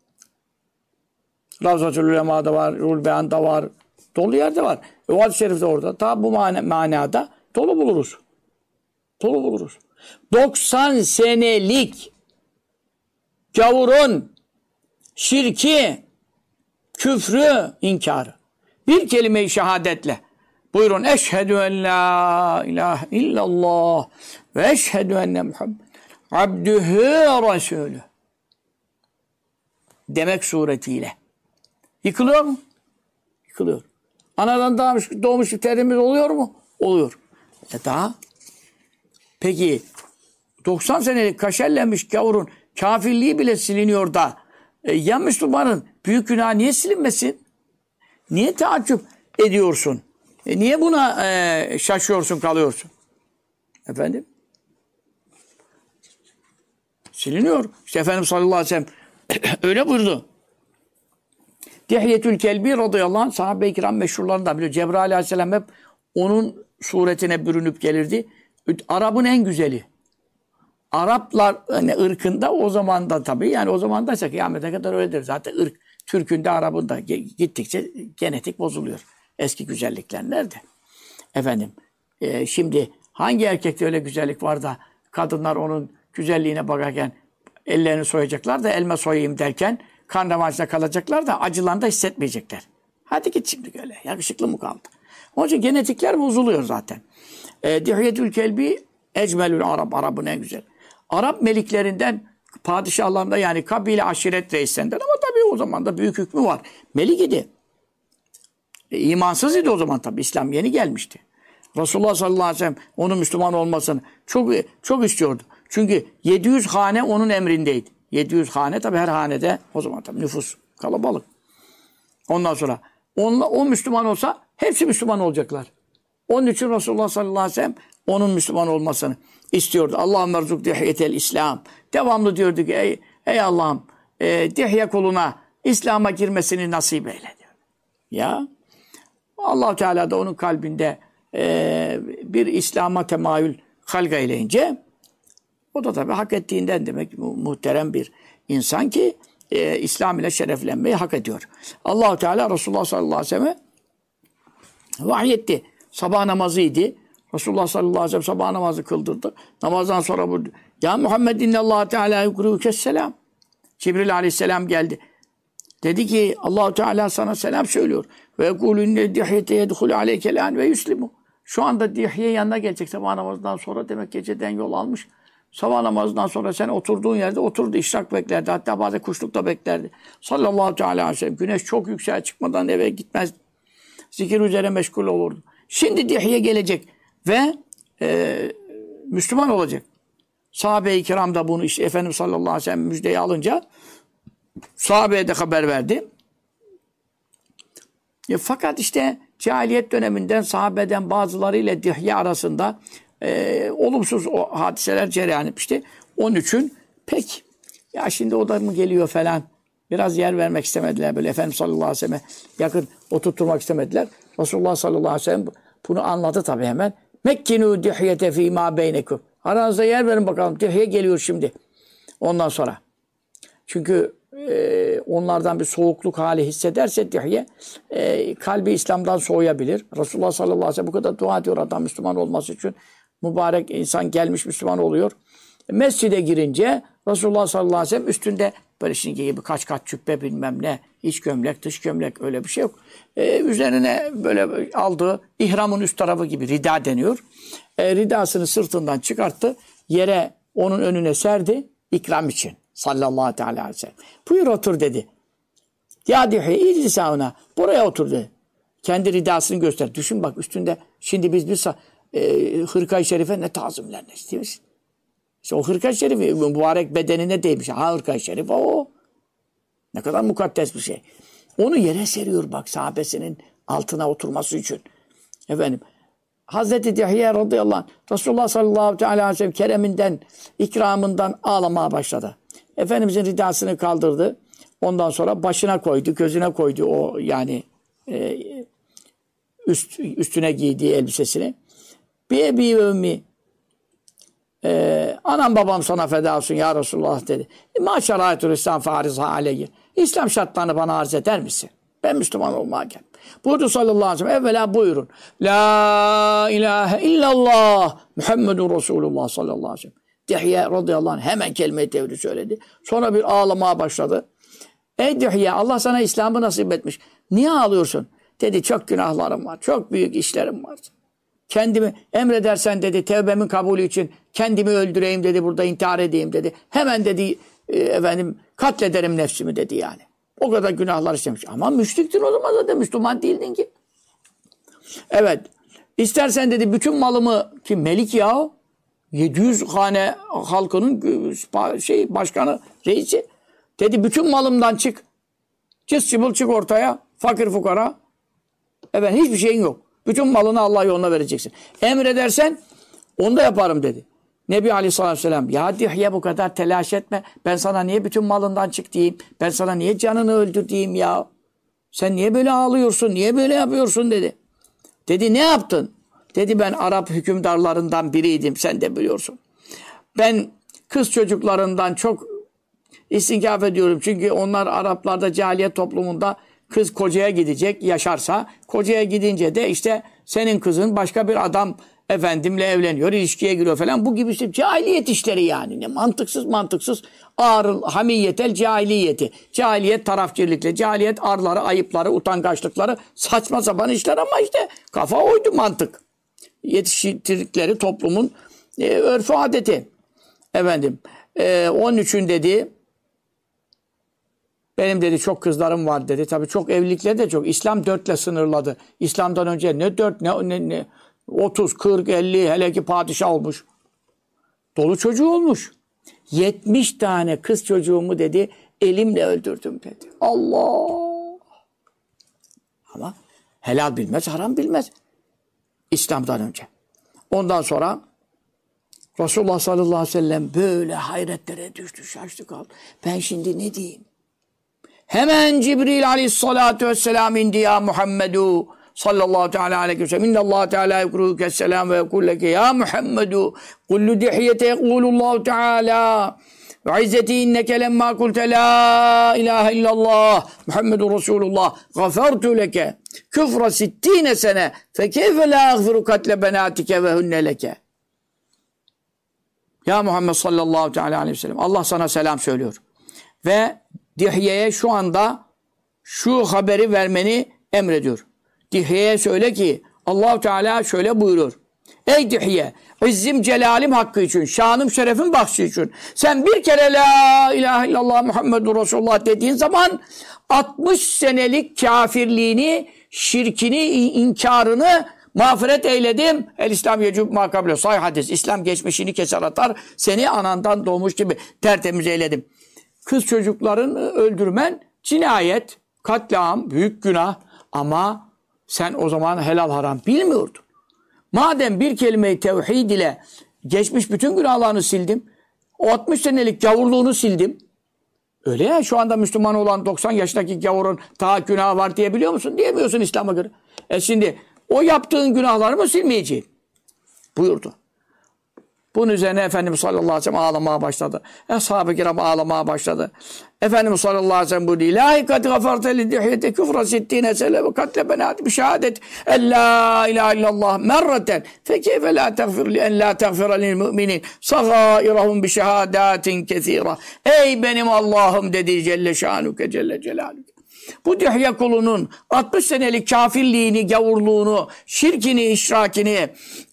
Ravzatül Ulema'da var. Ruhul Beyan'da var. Dolu yerde var. O hadis-i şerifte orada. Ta bu manada dolu buluruz. Dolu buluruz. 90 senelik gavurun şirki, küfrü, inkarı. Bir kelime-i şehadetle. Buyurun. Eşhedü en la ilahe illallah ve eşhedü enne Muhammed abdühü Resulü demek suretiyle. Yıkılıyor mu? Yıkılıyor. Anadan doğmuş bir terimiz oluyor mu? Oluyor. Daha peki 90 senelik kaşellenmiş gavurun kafirliği bile siliniyor da ya Müslümanın büyük günah niye silinmesin? Niye taaccüp ediyorsun? Niye buna şaşıyorsun, kalıyorsun? Efendim? Siliniyor. İşte Efendimiz sallallahu aleyhi ve sellem öyle buyurdu. Dihyetül Kelbi radıyallahu anh sahabe-i kiram meşhurlarından biliyor. Cebrail aleyhisselam hep onun suretine bürünüp gelirdi. Arap'ın en güzeli. Araplar hani ırkında o zaman da tabii yani o zaman da kıyamete kadar öyledir. Zaten ırk Türk'ün de Arap'ın da gittikçe genetik bozuluyor. Eski güzellikler nerede? Efendim şimdi hangi erkekte öyle güzellik var da kadınlar onun güzelliğine bakarken ellerini soyacaklar da elma soyayım derken kan revaçta kalacaklar da acılarını da hissetmeyecekler. Hadi git şimdi öyle. Yakışıklı mı kaldı? Onun için genetikler bozuluyor zaten. Dihyetül Kelbi ecmelül Arap. Arap'ın en güzel. Arap meliklerinden padişahlarında yani kabile aşiret reislerinden ama tabii o zaman da büyük hükmü var. Melik idi. İmansız idi o zaman tabii. İslam yeni gelmişti. Resulullah sallallahu aleyhi ve sellem onun Müslüman olmasını çok istiyordu. Çünkü 700 hane onun emrindeydi. 700 hane tabii her hanede o zaman tabii nüfus kalabalık. Ondan sonra O Müslüman olsa hepsi Müslüman olacaklar. Onun için Resulullah sallallahu aleyhi ve sellem onun Müslüman olmasını istiyordu. Allahümme erzuk dihiyetel İslam. Devamlı diyordu ki ey Allah'ım Dihye kuluna İslam'a girmesini nasip eyle diyor. Ya Allah Teala da onun kalbinde bir İslam'a temayül halga eyleyince o da tabii hak ettiğinden demek muhterem bir insan ki İslam ile şereflenmeyi hak ediyor. Allah Teala Resulullah sallallahu aleyhi ve sellem vahyetti. Sabah namazıydı. Resulullah sallallahu aleyhi ve sellem sabah namazı kıldırdı. Namazdan sonra bu ya Muhammed innallahu Teala yukruke selam. Cibril aleyhisselam geldi. Dedi ki Allah Teala sana selam söylüyor. Ve yekulu inne dihiyete yedhulu aleykel an ve yuslimu. Şu anda Dihye yanına gelecek sabah namazından sonra demek geceden yol almış. Sabah namazından sonra sen oturduğun yerde oturdu, işrak beklerdi. Hatta bazen kuşlukta beklerdi. Sallallahu teala aleyhi ve sellem. Güneş çok yükseğe çıkmadan eve gitmez. Zikir üzere meşgul olurdu. Şimdi Dihye gelecek ve Müslüman olacak. Sahabe-i kiram da bunu işte Efendimiz sallallahu aleyhi ve sellem müjdeyi alınca sahabeye de haber verdi. Fakat işte cahiliyet döneminden sahabeden bazılarıyla Dihye arasında olumsuz o hadiseler cereyan etmişti. Onun için pek ya şimdi o da mı geliyor falan biraz yer vermek istemediler. Böyle Efendimiz sallallahu aleyhi ve selleme yakın oturtturmak istemediler. Resulullah sallallahu aleyhi ve sellem bunu anladı tabii hemen. Mekkinu Dihyete fîmâ beynekum. Aranızda yer verin bakalım. Dihye geliyor şimdi. Ondan sonra. Çünkü onlardan bir soğukluk hali hissederse Dihye kalbi İslam'dan soğuyabilir. Resulullah sallallahu aleyhi ve sellem bu kadar dua ediyor adam Müslüman olması için. Mübarek insan gelmiş Müslüman oluyor. Mescide girince Resulullah sallallahu aleyhi ve sellem üstünde böyle şimdiki gibi kaç cübbe bilmem ne, iç gömlek, dış gömlek öyle bir şey yok. Üzerine böyle aldığı ihramın üst tarafı gibi rida deniyor. Ridasını sırtından çıkarttı. Yere onun önüne serdi ikram için. Sallallahu aleyhi ve sellem. Buyur otur dedi. Ya Dihye illisâuna. Buraya otur dedi. Kendi ridasını göster. Düşün bak üstünde şimdi biz bir hırka-i şerife ne tazimler ne istiyoruz. İşte o hırka-i şerifi mübarek bedenine değmiş. Ha hırka-i şerif o. Ne kadar mukaddes bir şey. Onu yere seriyor bak sahabesinin altına oturması için. Efendim Hazreti Dihye radıyallahu anh Resulullah sallallahu aleyhi ve sellem kereminden, ikramından ağlamaya başladı. Efendimizin ridasını kaldırdı. Ondan sonra başına koydu, gözüne koydu o yani üstüne giydiği elbisesini. Bir ebi ve ümmi anam babam sana feda olsun ya Resulullah dedi. Maşarayetül İslam farizha aleyhi. İslam şartlarını bana arz eder misin? Ben Müslüman olmaya geldim. Buyurdu sallallahu aleyhi ve sellem. Evvela buyurun. La ilahe illallah Muhammedun Resulullah sallallahu aleyhi ve sellem. Dihye radıyallahu anh hemen kelime-i tevhid söyledi. Sonra bir ağlamaya başladı. Ey Dihye Allah sana İslam'ı nasip etmiş. Niye ağlıyorsun? Dedi çok günahlarım var. Çok büyük işlerim var. Kendimi emredersen dedi tevbemin kabulü için kendimi öldüreyim dedi. Burada intihar edeyim dedi. Hemen dedi efendim katlederim nefsimi dedi yani. O kadar günahlar işlemiş. Ama müşriktin o zaman zaten Müslüman değildin ki. Evet. İstersen dedi bütün malımı ki Melik ya 700 hane halkının başkanı, reisi. Dedi bütün malımdan çık. Cız çıbıl çık ortaya. Fakir fukara. Evet hiçbir şeyin yok. Bütün malını Allah yoluna vereceksin. Emredersen onu da yaparım dedi. Nebi Aleyhisselatü Vesselam ya Dihye bu kadar telaş etme. Ben sana niye bütün malından çık diyeyim. Ben sana niye canını öldür diyeyim ya. Sen niye böyle ağlıyorsun? Niye böyle yapıyorsun dedi. Dedi ne yaptın? Dedi ben Arap hükümdarlarından biriydim. Sen de biliyorsun. Ben kız çocuklarından çok istinkaf ediyorum. Çünkü onlar Araplarda cahiliyet toplumunda kız kocaya gidecek yaşarsa kocaya gidince de işte senin kızın başka bir adam efendimle evleniyor, ilişkiye giriyor falan. Bu gibi işte cahiliyet işleri yani. Ne mantıksız ağır hamiyetel cahiliyeti. Cahiliyet tarafkirlikle, cahiliyet arları, ayıpları, utangaçlıkları saçma sapan işler ama işte kafa oydu mantık. Yetiştirdikleri toplumun örfü adeti. Efendim onun için dedi benim dedi çok kızlarım var dedi. Tabii çok evlilikleri de çok. İslam 4'le sınırladı. İslam'dan önce ne 4 ne 30, 40, 50 hele ki padişah olmuş. Dolu çocuğu olmuş. 70 tane kız çocuğumu dedi elimle öldürdüm dedi. Allah! Ama helal bilmez, haram bilmez. İslam'dan önce. Ondan sonra Resulullah sallallahu aleyhi ve sellem böyle hayretlere düştü, şaştı kaldı. Ben şimdi ne diyeyim? Hemen Cibril aleyhissalatu vesselam indi ya Muhammedu sallallahu teala aleyhi ve sellem. İnnallâhu teala yekruhuke selam ve yekulleke ya Muhammedu kullu dihiyete yekulullahu teala ve izzeti inneke lemma kulte la ilahe illallah Muhammedur Resulullah gafertu leke küfre sittine sene fe keyfe la agfiru katle benatike ve hünne leke. Ya Muhammed sallallahu teala aleyhi ve sellem Allah sana selam söylüyor. Ve Dihye'ye şu anda şu haberi vermeni emrediyor. Dihye'ye söyle ki Allah-u Teala şöyle buyurur. Ey Dihye, izzim celalim hakkı için, şanım şerefim bahşi için sen bir kere la ilahe illallah Muhammedur Resulullah dediğin zaman 60 senelik kafirliğini, şirkini, inkarını mağfiret eyledim. El İslam yecub makabile. Sahih hadis. İslam geçmişini keser atar. Seni anandan doğmuş gibi tertemiz eyledim. Kız çocukların öldürmen cinayet, katliam, büyük günah. Ama sen o zaman helal haram bilmiyordun. Madem bir kelime-i tevhid ile geçmiş bütün günahlarını sildim. O 60 senelik gavurluğunu sildim. Öyle ya şu anda Müslüman olan 90 yaşındaki gavurun daha günahı var diyebiliyor musun? Diyemiyorsun İslam'a göre. Şimdi o yaptığın günahları mı silmeyeceğim? Buyurdu. Bunun üzerine Efendimiz sallallahu aleyhi ve sellem ağlamaya başladı. Ashab-ı kiram ağlamaya başladı. Efendimiz sallallahu aleyhi ve sellem bu değil. La hikati gafarte li dihiyete küfre sittine sele ve katle benati bi şehadet en la ilahe illallah merreten fe keyfe la teğfir li en la teğfire lil müminin sagairahum bi şehadatin kethira. Ey benim Allah'ım dedi Celle şanuke Celle celaluke. Bu Dihye kulunun 60 senelik kafirliğini, gavurluğunu, şirkini, işrakini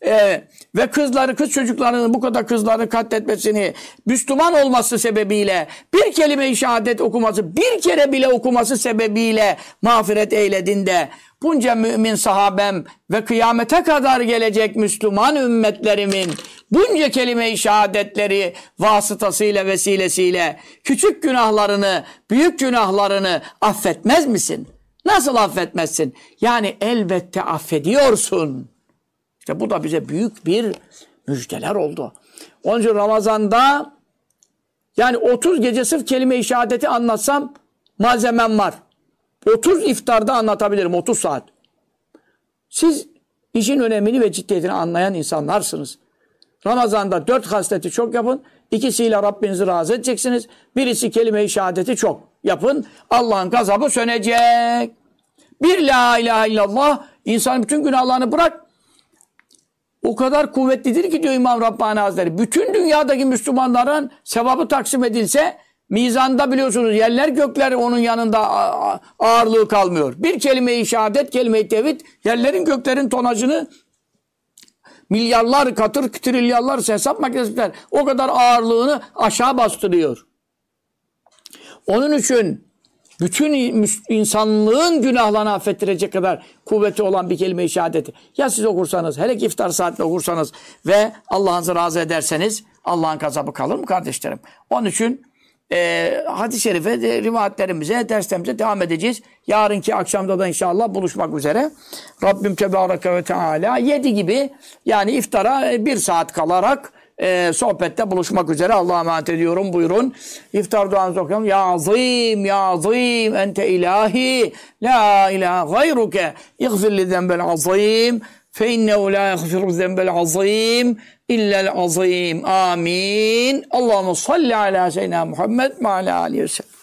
ve kız çocuklarının bu kadar kızlarını katletmesini, Müslüman olması sebebiyle bir kelime-i şehadet okuması, bir kere bile okuması sebebiyle mağfiret eyledin de bunca mümin sahabem ve kıyamete kadar gelecek Müslüman ümmetlerimin bunca kelime-i şehadetleri vasıtasıyla, vesilesiyle küçük günahlarını, büyük günahlarını affetmez misin? Nasıl affetmezsin? Yani elbette affediyorsun. İşte bu da bize büyük bir müjdeler oldu. Onun için Ramazan'da yani 30 gece sırf kelime-i şehadeti anlatsam malzemem var. 30 iftarda anlatabilirim, 30 saat. Siz işin önemini ve ciddiyetini anlayan insanlarsınız. Ramazan'da 4 hasleti çok yapın. İkisiyle Rabbinizi razı edeceksiniz. Birisi kelime-i şehadeti çok yapın. Allah'ın gazabı sönecek. Bir la ilahe illallah insanın bütün günahlarını bırak. O kadar kuvvetlidir ki diyor İmam Rabbani Hazretleri. Bütün dünyadaki Müslümanların sevabı taksim edilse mizanda biliyorsunuz yerler gökler onun yanında ağırlığı kalmıyor. Bir kelime-i şehadet, kelime-i tevhid yerlerin göklerin tonajını milyarlar katır trilyarlar hesap makinesi o kadar ağırlığını aşağı bastırıyor. Onun için bütün insanlığın günahlarını affettirecek kadar kuvveti olan bir kelime-i şehadeti. Ya siz okursanız, hele ki iftar saatinde okursanız ve Allah'ınızı razı ederseniz Allah'ın gazabı kalır mı kardeşlerim? Onun için hadis-i şerife, rivayetlerimize, derslerimize devam edeceğiz. Yarınki akşamda da inşallah buluşmak üzere. Rabbim Tebareke ve Teala 7 gibi yani iftara 1 saat kalarak sohbette buluşmak üzere. Allah'a emanet ediyorum. Buyurun. İftar duanızı okuyalım. Ya azim, ya azim, ente ilahi, la ilahe gayruke, iğfir li zenbel azim, fe innehu la yagfiru zenbel azim, illel azim. Amin. Allahümme salli ala seyyidina Muhammed ve ala aleyhi ve sellem.